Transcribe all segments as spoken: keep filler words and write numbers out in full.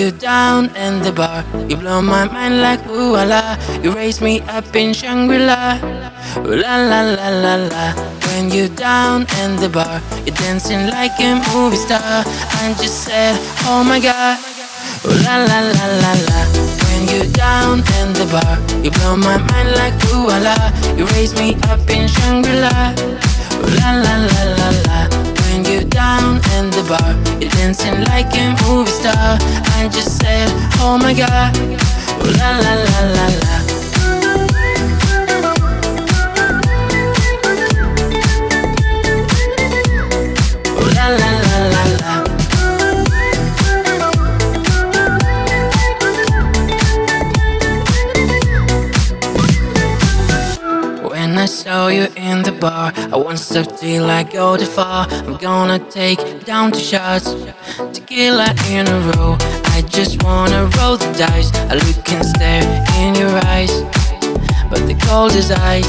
you down in the bar, you blow my mind like ooh la. You raise me up in Shangri-La, ooh la la la la la. When you down in the bar, you're dancing like a movie star. I just said, oh my God, ooh la la la la la. When you down in the bar, you blow my mind like ooh la. You raise me up in Shangri-La, ooh la la la la la. When you down in the bar, you're dancing like a movie star. I just said, oh my God, ooh la la la la la. Ooh la la la la la. When I saw you in the bar, I won't stop till I go too far. I'm gonna take it down to shots, tequila in a row. I just wanna roll the dice. I look and stare in your eyes, but the cold is ice.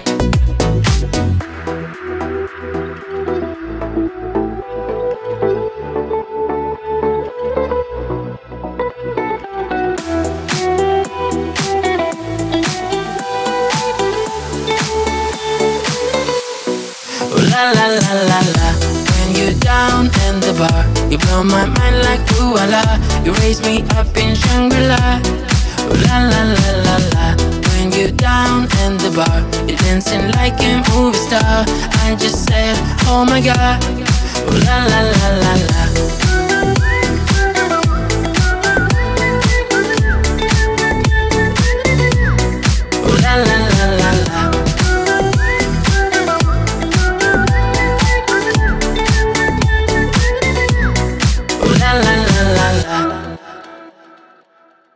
La la la la la. When you down in the bar, you blow my mind like ooh la. You raise me up in Shangri-La, ooh la la la la la. When you down in the bar, you're dancing like a movie star. I just said, oh my God, ooh la la la la la.